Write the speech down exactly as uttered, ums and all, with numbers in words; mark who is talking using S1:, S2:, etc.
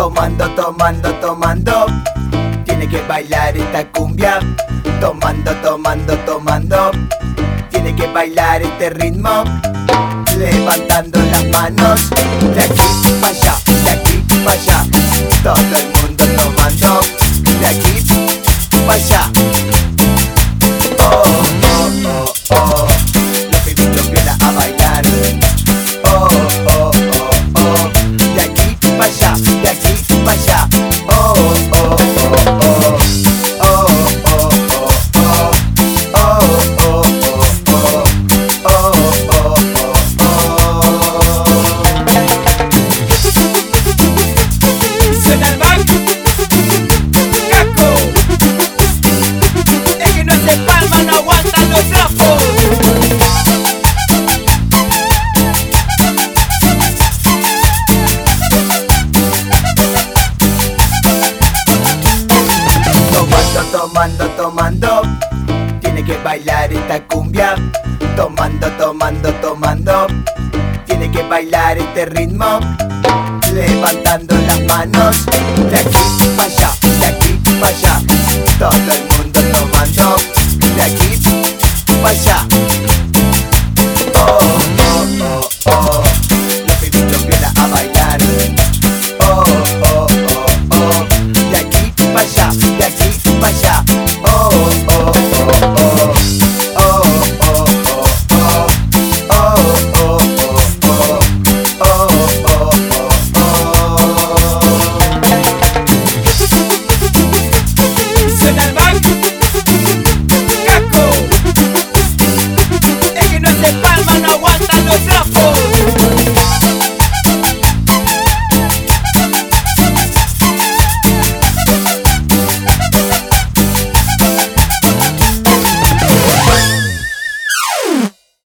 S1: tomando, tomando, tomando. Tiene que bailar esta cumbia. Tomando, tomando, tomando. Tiene que bailar este ritmo. Levantando las manos. De aquí para allá, de aquí para allá. Todo el mundo tomando. De aquí para allá. Oh, oh, oh, oh. Los pibitos vienen a bailar. Oh, oh, oh, oh. De aquí para allá, de aquí para allá. Oh, oh, oh, oh. Oh, oh, oh, oh. Oh, oh, oh, oh. Oh, oh, oh, oh. Suena el baile. Caco. Es que no hace palma, no aguantan los trapos. Tomando, tomando, tiene que bailar esta cumbia. Tomando, tomando, tomando, tiene que bailar este ritmo. Levanta